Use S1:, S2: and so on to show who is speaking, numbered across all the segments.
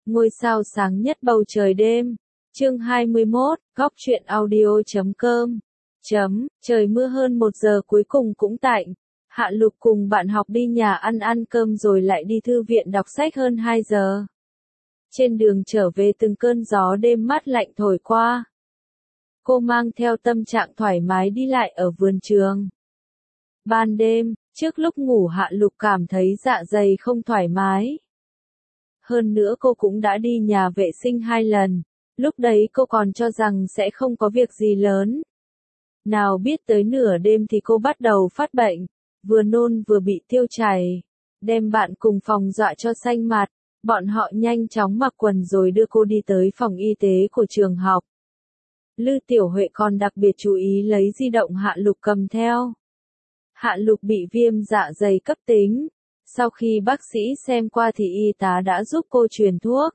S1: Ngôi sao sáng nhất bầu trời đêm. Chương 21, Góc truyện audio.com. Trời mưa hơn 1 giờ cuối cùng cũng tạnh. Hạ Lục cùng bạn học đi nhà ăn cơm rồi lại đi thư viện đọc sách hơn 2 giờ. Trên đường trở về từng cơn gió đêm mát lạnh thổi qua. Cô mang theo tâm trạng thoải mái đi lại ở vườn trường. Ban đêm, trước lúc ngủ Hạ Lục cảm thấy dạ dày không thoải mái. Hơn nữa cô cũng đã đi nhà vệ sinh 2 lần, lúc đấy cô còn cho rằng sẽ không có việc gì lớn. Nào biết tới nửa đêm thì cô bắt đầu phát bệnh, vừa nôn vừa bị tiêu chảy, đem bạn cùng phòng dọa cho xanh mặt. Bọn họ nhanh chóng mặc quần rồi đưa cô đi tới phòng y tế của trường học. Lư Tiểu Huệ còn đặc biệt chú ý lấy di động Hạ Lục cầm theo. Hạ Lục bị viêm dạ dày cấp tính. Sau khi bác sĩ xem qua thì y tá đã giúp cô truyền thuốc.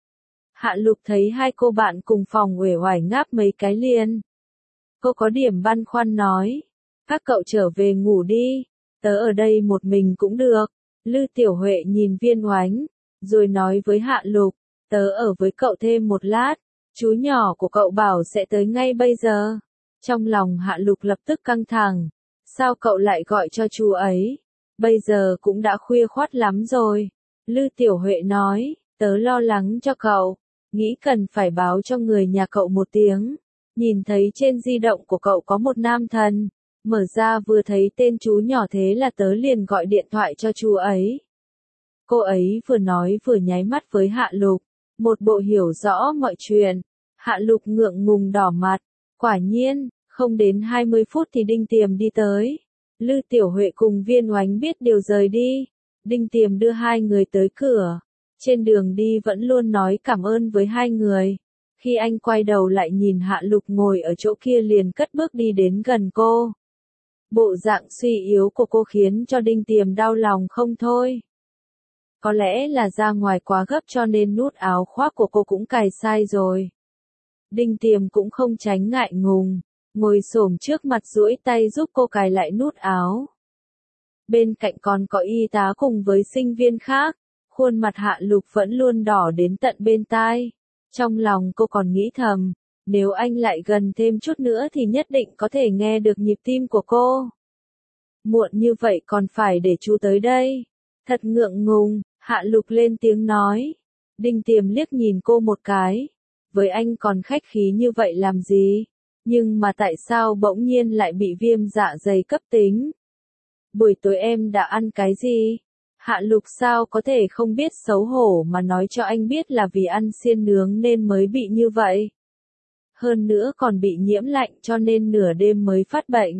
S1: Hạ Lục thấy hai cô bạn cùng phòng uể oải ngáp mấy cái liền. Cô có điểm băn khoăn nói. Các cậu trở về ngủ đi, tớ ở đây một mình cũng được. Lư Tiểu Huệ nhìn Viên Oánh, rồi nói với Hạ Lục, tớ ở với cậu thêm một lát, chú nhỏ của cậu bảo sẽ tới ngay bây giờ. Trong lòng Hạ Lục lập tức căng thẳng, sao cậu lại gọi cho chú ấy? Bây giờ cũng đã khuya khoắt lắm rồi. Lư Tiểu Huệ nói, tớ lo lắng cho cậu, nghĩ cần phải báo cho người nhà cậu một tiếng. Nhìn thấy trên di động của cậu có một nam thần, mở ra vừa thấy tên chú nhỏ thế là tớ liền gọi điện thoại cho chú ấy. Cô ấy vừa nói vừa nháy mắt với Hạ Lục, một bộ hiểu rõ mọi chuyện. Hạ Lục ngượng ngùng đỏ mặt, quả nhiên, không đến 20 phút thì Đinh Tiềm đi tới. Lư Tiểu Huệ cùng Viên Oánh biết điều rời đi. Đinh Tiềm đưa hai người tới cửa. Trên đường đi vẫn luôn nói cảm ơn với hai người. Khi anh quay đầu lại nhìn Hạ Lục ngồi ở chỗ kia liền cất bước đi đến gần cô. Bộ dạng suy yếu của cô khiến cho Đinh Tiềm đau lòng không thôi. Có lẽ là ra ngoài quá gấp cho nên nút áo khoác của cô cũng cài sai rồi. Đinh Tiềm cũng không tránh ngại ngùng, ngồi xổm trước mặt duỗi tay giúp cô cài lại nút áo. Bên cạnh còn có y tá cùng với sinh viên khác, khuôn mặt Hạ Lục vẫn luôn đỏ đến tận bên tai. Trong lòng cô còn nghĩ thầm, nếu anh lại gần thêm chút nữa thì nhất định có thể nghe được nhịp tim của cô. Muộn như vậy còn phải để chú tới đây. Thật ngượng ngùng, Hạ Lục lên tiếng nói. Đinh Tiềm liếc nhìn cô một cái. Với anh còn khách khí như vậy làm gì? Nhưng mà tại sao bỗng nhiên lại bị viêm dạ dày cấp tính? Buổi tối em đã ăn cái gì? Hạ Lục sao có thể không biết xấu hổ mà nói cho anh biết là vì ăn xiên nướng nên mới bị như vậy. Hơn nữa còn bị nhiễm lạnh cho nên nửa đêm mới phát bệnh.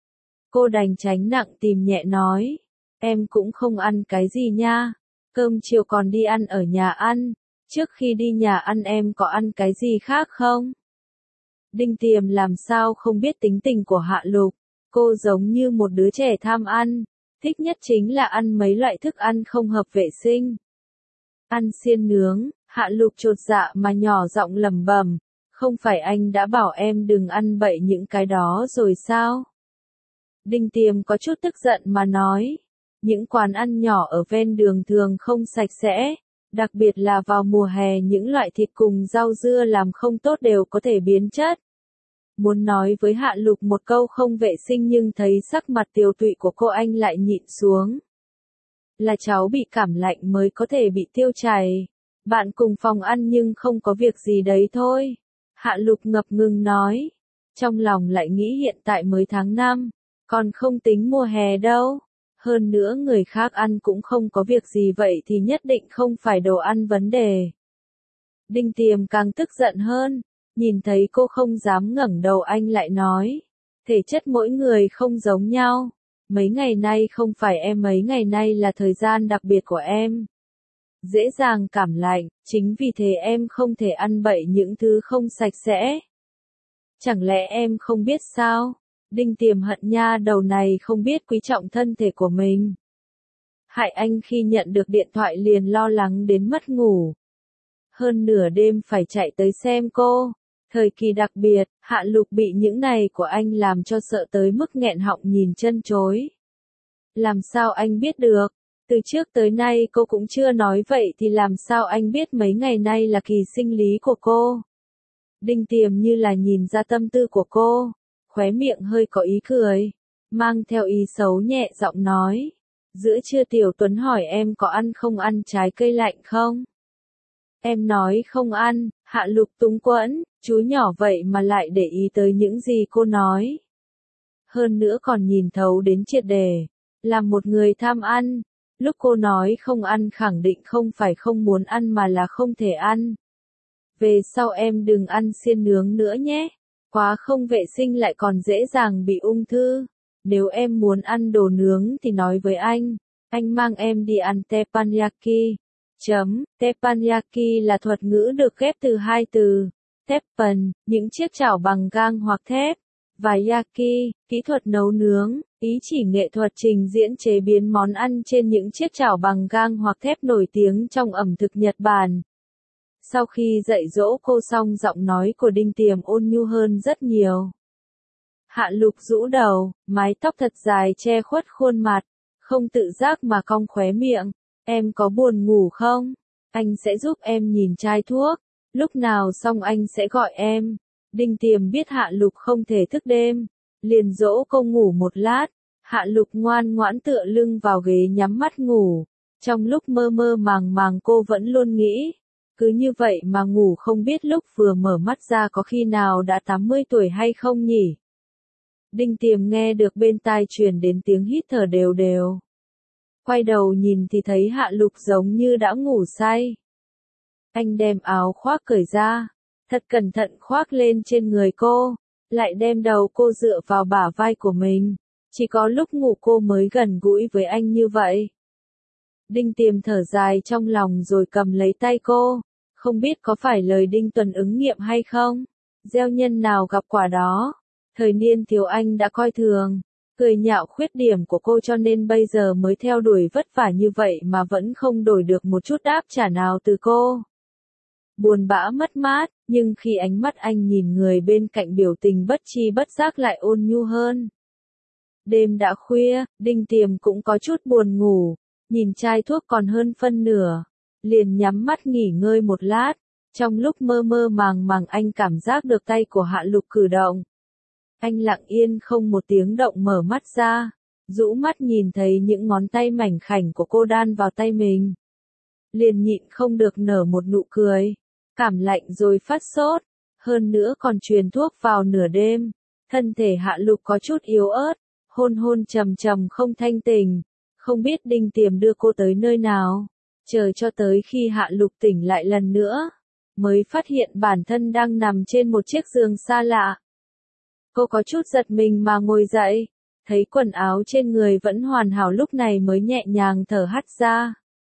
S1: Cô đành tránh nặng tìm nhẹ nói. Em cũng không ăn cái gì nha. Cơm chiều còn đi ăn ở nhà ăn. Trước khi đi nhà ăn em có ăn cái gì khác không? Đinh Tiềm làm sao không biết tính tình của Hạ Lục. Cô giống như một đứa trẻ tham ăn. Thích nhất chính là ăn mấy loại thức ăn không hợp vệ sinh. Ăn xiên nướng, Hạ Lục chột dạ mà nhỏ giọng lẩm bẩm. Không phải anh đã bảo em đừng ăn bậy những cái đó rồi sao? Đinh Tiềm có chút tức giận mà nói. Những quán ăn nhỏ ở ven đường thường không sạch sẽ. Đặc biệt là vào mùa hè những loại thịt cùng rau dưa làm không tốt đều có thể biến chất. Muốn nói với Hạ Lục một câu không vệ sinh nhưng thấy sắc mặt tiều tụy của cô anh lại nhịn xuống. Là cháu bị cảm lạnh mới có thể bị tiêu chảy. Bạn cùng phòng ăn nhưng không có việc gì đấy thôi. Hạ Lục ngập ngừng nói. Trong lòng lại nghĩ hiện tại mới tháng 5, còn không tính mùa hè đâu. Hơn nữa người khác ăn cũng không có việc gì vậy thì nhất định không phải đồ ăn vấn đề. Đinh Tiềm càng tức giận hơn, nhìn thấy cô không dám ngẩng đầu anh lại nói. Thể chất mỗi người không giống nhau. Mấy ngày nay không phải em, mấy ngày nay là thời gian đặc biệt của em. Dễ dàng cảm lạnh, chính vì thế em không thể ăn bậy những thứ không sạch sẽ. Chẳng lẽ em không biết sao? Đinh Tiềm hận nha đầu này không biết quý trọng thân thể của mình. Hại anh khi nhận được điện thoại liền lo lắng đến mất ngủ. Hơn nửa đêm phải chạy tới xem cô. Thời kỳ đặc biệt, Hạ Lục bị những này của anh làm cho sợ tới mức nghẹn họng nhìn chân chối. Làm sao anh biết được? Từ trước tới nay cô cũng chưa nói vậy thì làm sao anh biết mấy ngày nay là kỳ sinh lý của cô? Đinh Tiềm như là nhìn ra tâm tư của cô, khóe miệng hơi có ý cười, mang theo ý xấu nhẹ giọng nói. Giữa trưa Tiểu Tuấn hỏi em có ăn không ăn trái cây lạnh không? Em nói không ăn, Hạ Lục túng quẫn, chú nhỏ vậy mà lại để ý tới những gì cô nói. Hơn nữa còn nhìn thấu đến triệt đề, là một người tham ăn. Lúc cô nói không ăn khẳng định không phải không muốn ăn mà là không thể ăn. Về sau em đừng ăn xiên nướng nữa nhé, quá không vệ sinh lại còn dễ dàng bị ung thư. Nếu em muốn ăn đồ nướng thì nói với anh mang em đi ăn teppanyaki. Teppanyaki là thuật ngữ được ghép từ hai từ, teppan, những chiếc chảo bằng gang hoặc thép, và yaki, kỹ thuật nấu nướng, ý chỉ nghệ thuật trình diễn chế biến món ăn trên những chiếc chảo bằng gang hoặc thép nổi tiếng trong ẩm thực Nhật Bản. Sau khi dạy dỗ cô xong giọng nói của Đinh Tiềm ôn nhu hơn rất nhiều. Hạ Lục rũ đầu, mái tóc thật dài che khuất khuôn mặt, không tự giác mà cong khóe miệng. Em có buồn ngủ không? Anh sẽ giúp em nhìn chai thuốc. Lúc nào xong anh sẽ gọi em. Đinh Tiềm biết Hạ Lục không thể thức đêm, liền dỗ cô ngủ một lát. Hạ Lục ngoan ngoãn tựa lưng vào ghế nhắm mắt ngủ. Trong lúc mơ mơ màng màng cô vẫn luôn nghĩ, cứ như vậy mà ngủ không biết lúc vừa mở mắt ra có khi nào đã 80 tuổi hay không nhỉ? Đinh Tiềm nghe được bên tai truyền đến tiếng hít thở đều đều. Quay đầu nhìn thì thấy Hạ Lục giống như đã ngủ say. Anh đem áo khoác cởi ra, thật cẩn thận khoác lên trên người cô, lại đem đầu cô dựa vào bả vai của mình. Chỉ có lúc ngủ cô mới gần gũi với anh như vậy. Đinh Tiềm thở dài trong lòng rồi cầm lấy tay cô, không biết có phải lời Đinh Tuần ứng nghiệm hay không. Gieo nhân nào gặp quả đó, thời niên thiếu anh đã coi thường, cười nhạo khuyết điểm của cô cho nên bây giờ mới theo đuổi vất vả như vậy mà vẫn không đổi được một chút đáp trả nào từ cô. Buồn bã mất mát, nhưng khi ánh mắt anh nhìn người bên cạnh biểu tình bất tri bất giác lại ôn nhu hơn. Đêm đã khuya, Đinh Tiềm cũng có chút buồn ngủ, nhìn chai thuốc còn hơn phân nửa, liền nhắm mắt nghỉ ngơi một lát. Trong lúc mơ mơ màng màng anh cảm giác được tay của Hạ Lục cử động. Anh lặng yên không một tiếng động mở mắt ra, rũ mắt nhìn thấy những ngón tay mảnh khảnh của cô đan vào tay mình. Liền nhịn không được nở một nụ cười, cảm lạnh rồi phát sốt, hơn nữa còn truyền thuốc vào nửa đêm. Thân thể Hạ Lục có chút yếu ớt, hôn hôn trầm trầm không thanh tình, không biết Đinh Tiềm đưa cô tới nơi nào. Chờ cho tới khi Hạ Lục tỉnh lại lần nữa, mới phát hiện bản thân đang nằm trên một chiếc giường xa lạ. Cô có chút giật mình mà ngồi dậy, thấy quần áo trên người vẫn hoàn hảo lúc này mới nhẹ nhàng thở hắt ra.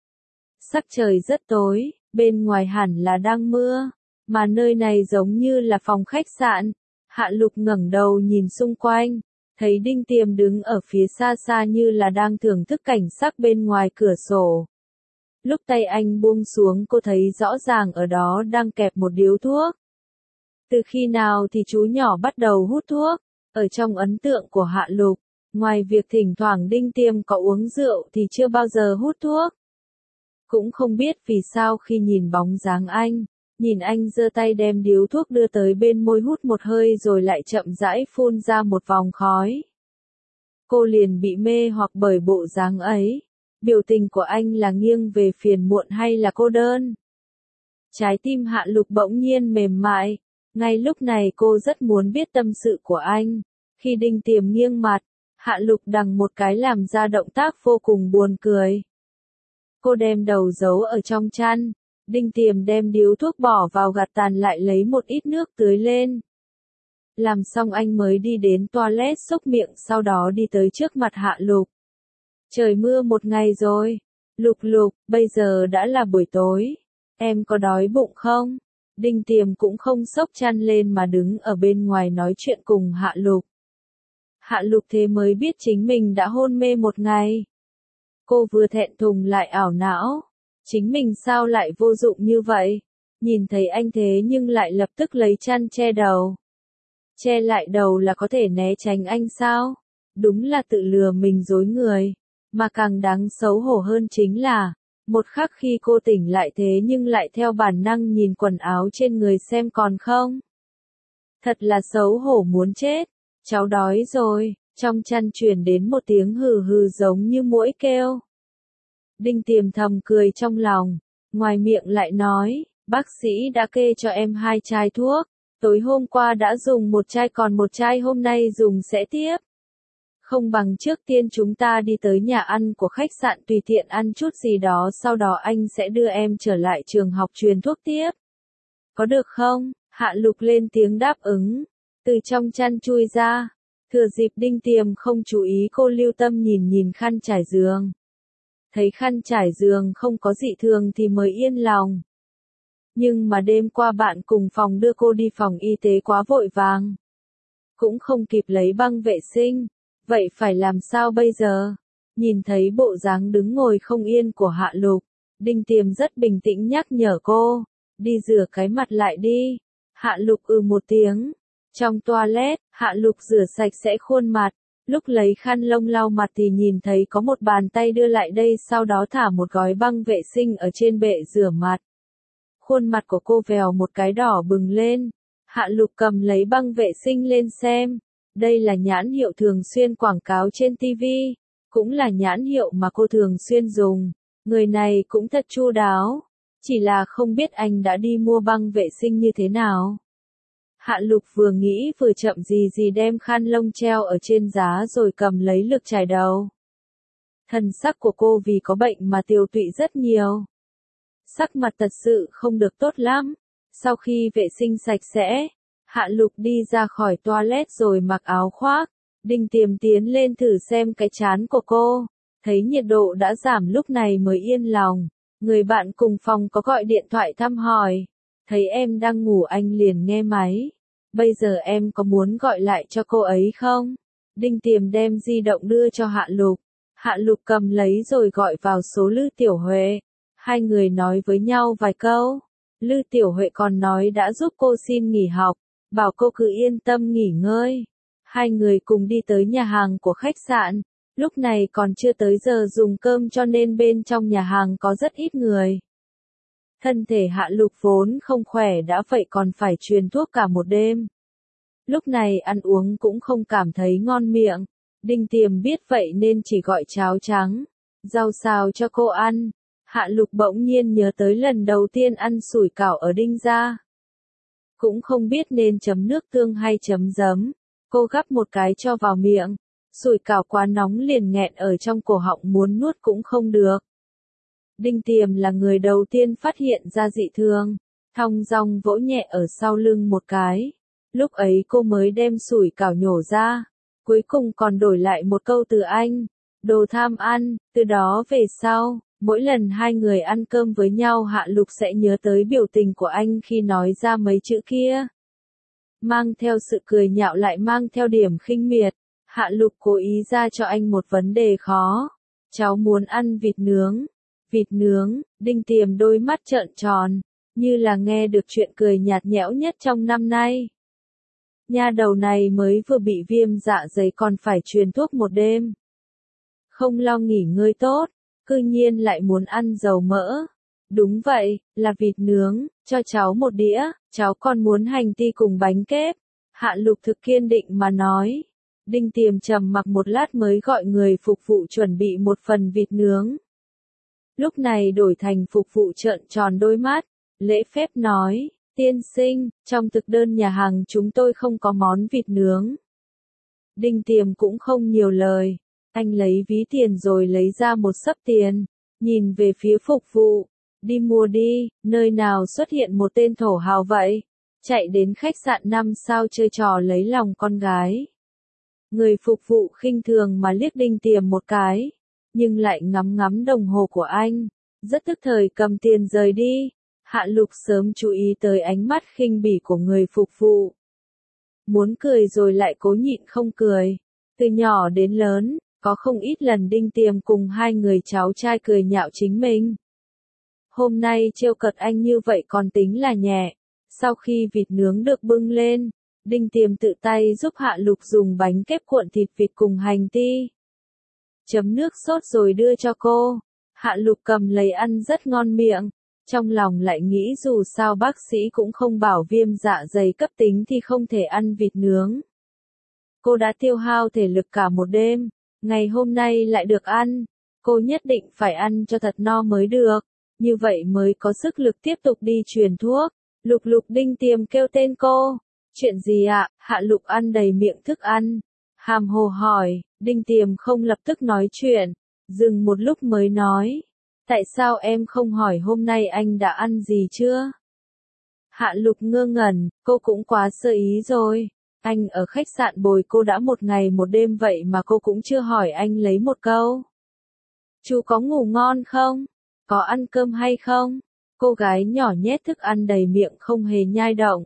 S1: Sắc trời rất tối, bên ngoài hẳn là đang mưa, mà nơi này giống như là phòng khách sạn. Hạ Lục ngẩng đầu nhìn xung quanh, thấy Đinh Tiềm đứng ở phía xa xa như là đang thưởng thức cảnh sắc bên ngoài cửa sổ. Lúc tay anh buông xuống cô thấy rõ ràng ở đó đang kẹp một điếu thuốc. Từ khi nào thì chú nhỏ bắt đầu hút thuốc? Ở trong ấn tượng của Hạ Lục, ngoài việc thỉnh thoảng Đinh Tiềm có uống rượu thì chưa bao giờ hút thuốc. Cũng không biết vì sao khi nhìn bóng dáng anh, nhìn anh giơ tay đem điếu thuốc đưa tới bên môi hút một hơi rồi lại chậm rãi phun ra một vòng khói. Cô liền bị mê hoặc bởi bộ dáng ấy. Biểu tình của anh là nghiêng về phiền muộn hay là cô đơn? Trái tim Hạ Lục bỗng nhiên mềm mại. Ngay lúc này cô rất muốn biết tâm sự của anh. Khi Đinh Tiềm nghiêng mặt, Hạ Lục đằng một cái làm ra động tác vô cùng buồn cười. Cô đem đầu giấu ở trong chăn. Đinh Tiềm đem điếu thuốc bỏ vào gạt tàn lại lấy một ít nước tưới lên. Làm xong anh mới đi đến toilet xúc miệng sau đó đi tới trước mặt Hạ Lục. Trời mưa một ngày rồi. Lục Lục, bây giờ đã là buổi tối. Em có đói bụng không? Đinh Tiềm cũng không xốc chăn lên mà đứng ở bên ngoài nói chuyện cùng Hạ Lục. Hạ Lục thế mới biết chính mình đã hôn mê một ngày. Cô vừa thẹn thùng lại ảo não. Chính mình sao lại vô dụng như vậy? Nhìn thấy anh thế nhưng lại lập tức lấy chăn che đầu. Che lại đầu là có thể né tránh anh sao? Đúng là tự lừa mình dối người. Mà càng đáng xấu hổ hơn chính là, một khắc khi cô tỉnh lại thế nhưng lại theo bản năng nhìn quần áo trên người xem còn không. Thật là xấu hổ muốn chết, cháu đói rồi, trong chăn truyền đến một tiếng hừ hừ giống như muỗi kêu. Đinh Tiềm thầm cười trong lòng, ngoài miệng lại nói, bác sĩ đã kê cho em 2 chai thuốc, tối hôm qua đã dùng 1 chai còn 1 chai hôm nay dùng sẽ tiếp. Không bằng trước tiên chúng ta đi tới nhà ăn của khách sạn tùy tiện ăn chút gì đó sau đó anh sẽ đưa em trở lại trường học truyền thuốc tiếp. Có được không? Hạ Lục lên tiếng đáp ứng, từ trong chăn chui ra, thừa dịp Đinh Tiềm không chú ý cô lưu tâm nhìn nhìn khăn trải giường. Thấy khăn trải giường không có dị thường thì mới yên lòng. Nhưng mà đêm qua bạn cùng phòng đưa cô đi phòng y tế quá vội vàng. Cũng không kịp lấy băng vệ sinh. Vậy phải làm sao bây giờ? Nhìn thấy bộ dáng đứng ngồi không yên của Hạ Lục, Đinh Tiềm rất bình tĩnh nhắc nhở cô, đi rửa cái mặt lại đi. Hạ Lục một tiếng. Trong toilet, Hạ Lục rửa sạch sẽ khuôn mặt, lúc lấy khăn lông lau mặt thì nhìn thấy có một bàn tay đưa lại đây sau đó thả một gói băng vệ sinh ở trên bệ rửa mặt. Khuôn mặt của cô vèo một cái đỏ bừng lên, Hạ Lục cầm lấy băng vệ sinh lên xem. Đây là nhãn hiệu thường xuyên quảng cáo trên TV, cũng là nhãn hiệu mà cô thường xuyên dùng. Người này cũng thật chu đáo, chỉ là không biết anh đã đi mua băng vệ sinh như thế nào. Hạ Lục vừa nghĩ vừa chậm gì đem khăn lông treo ở trên giá rồi cầm lấy lược chải đầu. Thần sắc của cô vì có bệnh mà tiều tụy rất nhiều. Sắc mặt thật sự không được tốt lắm. Sau khi vệ sinh sạch sẽ, Hạ Lục đi ra khỏi toilet rồi mặc áo khoác. Đinh Tiềm tiến lên thử xem cái trán của cô. Thấy nhiệt độ đã giảm lúc này mới yên lòng. Người bạn cùng phòng có gọi điện thoại thăm hỏi. Thấy em đang ngủ anh liền nghe máy. Bây giờ em có muốn gọi lại cho cô ấy không? Đinh Tiềm đem di động đưa cho Hạ Lục. Hạ Lục cầm lấy rồi gọi vào số Lư Tiểu Huệ. Hai người nói với nhau vài câu. Lư Tiểu Huệ còn nói đã giúp cô xin nghỉ học, bảo cô cứ yên tâm nghỉ ngơi. Hai người cùng đi tới nhà hàng của khách sạn. Lúc này còn chưa tới giờ dùng cơm cho nên bên trong nhà hàng có rất ít người. Thân thể Hạ Lục vốn không khỏe đã vậy còn phải truyền thuốc cả một đêm. Lúc này ăn uống cũng không cảm thấy ngon miệng. Đinh Tiềm biết vậy nên chỉ gọi cháo trắng, rau xào cho cô ăn. Hạ Lục bỗng nhiên nhớ tới lần đầu tiên ăn sủi cảo ở Đinh gia. Cũng không biết nên chấm nước tương hay chấm giấm. Cô gắp một cái cho vào miệng. Sủi cảo quá nóng liền nghẹn ở trong cổ họng muốn nuốt cũng không được. Đinh Tiềm là người đầu tiên phát hiện ra dị thường. Thong dong vỗ nhẹ ở sau lưng một cái. Lúc ấy cô mới đem sủi cảo nhổ ra. Cuối cùng còn đổi lại một câu từ anh. Đồ tham ăn, từ đó về sau. Mỗi lần hai người ăn cơm với nhau Hạ Lục sẽ nhớ tới biểu tình của anh khi nói ra mấy chữ kia. Mang theo sự cười nhạo lại mang theo điểm khinh miệt. Hạ Lục cố ý ra cho anh một vấn đề khó. Cháu muốn ăn vịt nướng. Vịt nướng, Đinh Tiềm đôi mắt trợn tròn, như là nghe được chuyện cười nhạt nhẽo nhất trong năm nay. Nha đầu này mới vừa bị viêm dạ dày còn phải truyền thuốc một đêm. Không lo nghỉ ngơi tốt. Cư nhiên lại muốn ăn dầu mỡ. Đúng vậy, là vịt nướng, cho cháu một đĩa, cháu còn muốn hành ti cùng bánh kép. Hạ Lục thực kiên định mà nói. Đinh Tiềm trầm mặc một lát mới gọi người phục vụ chuẩn bị một phần vịt nướng. Lúc này đổi thành phục vụ trợn tròn đôi mắt, lễ phép nói, tiên sinh, trong thực đơn nhà hàng chúng tôi không có món vịt nướng. Đinh Tiềm cũng không nhiều lời. Anh lấy ví tiền rồi lấy ra một xấp tiền, nhìn về phía phục vụ, đi mua đi, nơi nào xuất hiện một tên thổ hào vậy, chạy đến khách sạn 5 sao chơi trò lấy lòng con gái. Người phục vụ khinh thường mà liếc Đinh Tiềm một cái, nhưng lại ngắm ngắm đồng hồ của anh, rất tức thời cầm tiền rời đi. Hạ Lục sớm chú ý tới ánh mắt khinh bỉ của người phục vụ. Muốn cười rồi lại cố nhịn không cười, từ nhỏ đến lớn. Có không ít lần Đinh Tiềm cùng hai người cháu trai cười nhạo chính mình. Hôm nay trêu cợt anh như vậy còn tính là nhẹ. Sau khi vịt nướng được bưng lên, Đinh Tiềm tự tay giúp Hạ Lục dùng bánh kép cuộn thịt vịt cùng hành ti. chấm nước sốt rồi đưa cho cô. Hạ Lục cầm lấy ăn rất ngon miệng, trong lòng lại nghĩ dù sao bác sĩ cũng không bảo viêm dạ dày cấp tính thì không thể ăn vịt nướng. Cô đã tiêu hao thể lực cả một đêm, ngày hôm nay lại được ăn, cô nhất định phải ăn cho thật no mới được, như vậy mới có sức lực tiếp tục đi truyền thuốc. Lục Lục Đinh Tiềm kêu tên cô. Chuyện gì ạ? Hạ Lục ăn đầy miệng thức ăn, hàm hồ hỏi. Đinh Tiềm không lập tức nói chuyện, dừng một lúc mới nói. Tại sao em không hỏi hôm nay anh đã ăn gì chưa? Hạ Lục ngơ ngẩn, cô cũng quá sơ ý rồi. Anh ở khách sạn bồi cô đã một ngày một đêm vậy mà cô cũng chưa hỏi anh lấy một câu. Chú có ngủ ngon không? Có ăn cơm hay không? Cô gái nhỏ nhét thức ăn đầy miệng không hề nhai động.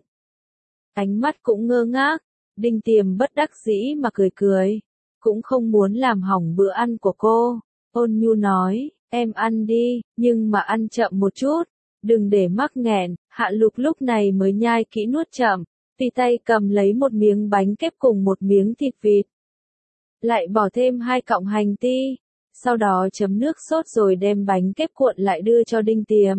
S1: Ánh mắt cũng ngơ ngác, Đinh Tiềm bất đắc dĩ mà cười cười. Cũng không muốn làm hỏng bữa ăn của cô. Ôn nhu nói, em ăn đi, nhưng mà ăn chậm một chút. Đừng để mắc nghẹn. Hạ Lục lúc này mới nhai kỹ nuốt chậm. Tùy tay cầm lấy một miếng bánh kép cùng một miếng thịt vịt. Lại bỏ thêm 2 cọng hành ti. Sau đó chấm nước sốt rồi đem bánh kép cuộn lại đưa cho Đinh Tiềm.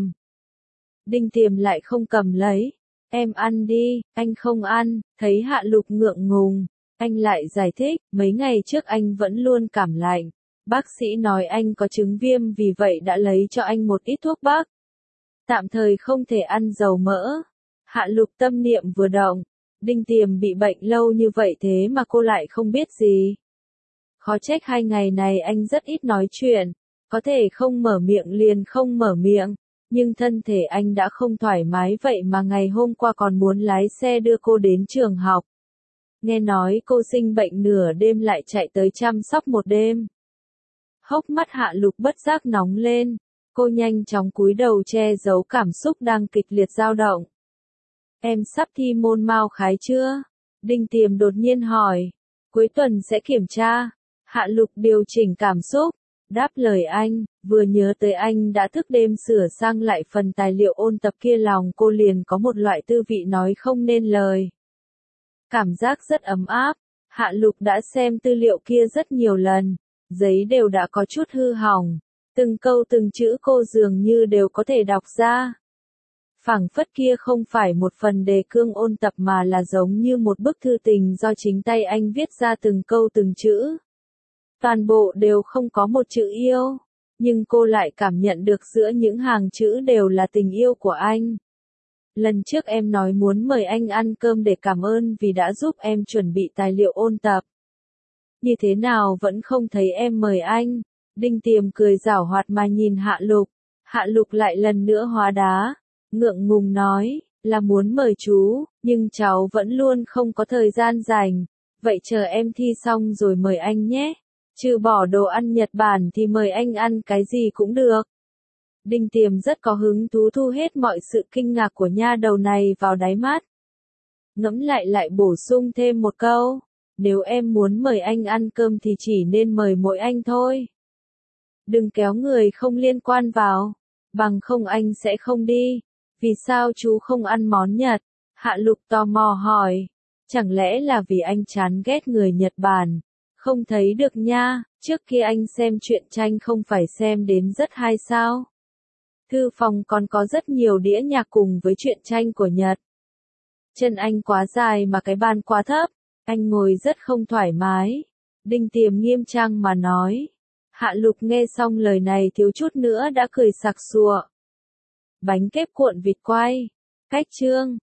S1: Đinh Tiềm lại không cầm lấy. Em ăn đi, anh không ăn. Thấy Hạ Lục ngượng ngùng, anh lại giải thích, mấy ngày trước anh vẫn luôn cảm lạnh. Bác sĩ nói anh có chứng viêm vì vậy đã lấy cho anh một ít thuốc bắc. Tạm thời không thể ăn dầu mỡ. Hạ Lục tâm niệm vừa động. Đinh Tiềm bị bệnh lâu như vậy thế mà cô lại không biết gì. Khó trách 2 ngày này anh rất ít nói chuyện. Có thể không mở miệng liền không mở miệng. Nhưng thân thể anh đã không thoải mái vậy mà ngày hôm qua còn muốn lái xe đưa cô đến trường học. Nghe nói cô sinh bệnh nửa đêm lại chạy tới chăm sóc một đêm. Hốc mắt Hạ Lục bất giác nóng lên. Cô nhanh chóng cúi đầu che giấu cảm xúc đang kịch liệt dao động. Em sắp thi môn Mao Khái chưa? Đinh Tiềm đột nhiên hỏi. Cuối tuần sẽ kiểm tra. Hạ Lục điều chỉnh cảm xúc. Đáp lời anh, vừa nhớ tới anh đã thức đêm sửa sang lại phần tài liệu ôn tập kia lòng cô liền có một loại tư vị nói không nên lời. Cảm giác rất ấm áp. Hạ Lục đã xem tư liệu kia rất nhiều lần. Giấy đều đã có chút hư hỏng. Từng câu từng chữ cô dường như đều có thể đọc ra. Phảng phất kia không phải một phần đề cương ôn tập mà là giống như một bức thư tình do chính tay anh viết ra từng câu từng chữ. Toàn bộ đều không có một chữ yêu, nhưng cô lại cảm nhận được giữa những hàng chữ đều là tình yêu của anh. Lần trước em nói muốn mời anh ăn cơm để cảm ơn vì đã giúp em chuẩn bị tài liệu ôn tập. Như thế nào vẫn không thấy em mời anh? Đinh Tiềm cười giảo hoạt mà nhìn Hạ Lục. Hạ Lục lại lần nữa hóa đá, ngượng ngùng nói, là muốn mời chú, nhưng cháu vẫn luôn không có thời gian rảnh. Vậy chờ em thi xong rồi mời anh nhé. Trừ bỏ đồ ăn Nhật Bản thì mời anh ăn cái gì cũng được. Đinh Tiềm rất có hứng thú thu hết mọi sự kinh ngạc của nha đầu này vào đáy mắt. Ngẫm lại bổ sung thêm một câu. Nếu em muốn mời anh ăn cơm thì chỉ nên mời mỗi anh thôi. Đừng kéo người không liên quan vào. Bằng không anh sẽ không đi. Vì sao chú không ăn món Nhật? Hạ Lục tò mò hỏi. Chẳng lẽ là vì anh chán ghét người Nhật Bản? Không thấy được nha, trước kia anh xem truyện tranh không phải xem đến rất hay sao? Thư phòng còn có rất nhiều đĩa nhạc cùng với truyện tranh của Nhật. Chân anh quá dài mà cái bàn quá thấp, anh ngồi rất không thoải mái. Đinh Tiềm nghiêm trang mà nói. Hạ Lục nghe xong lời này thiếu chút nữa đã cười sặc sụa. Bánh kép cuộn vịt quay. Cách chương.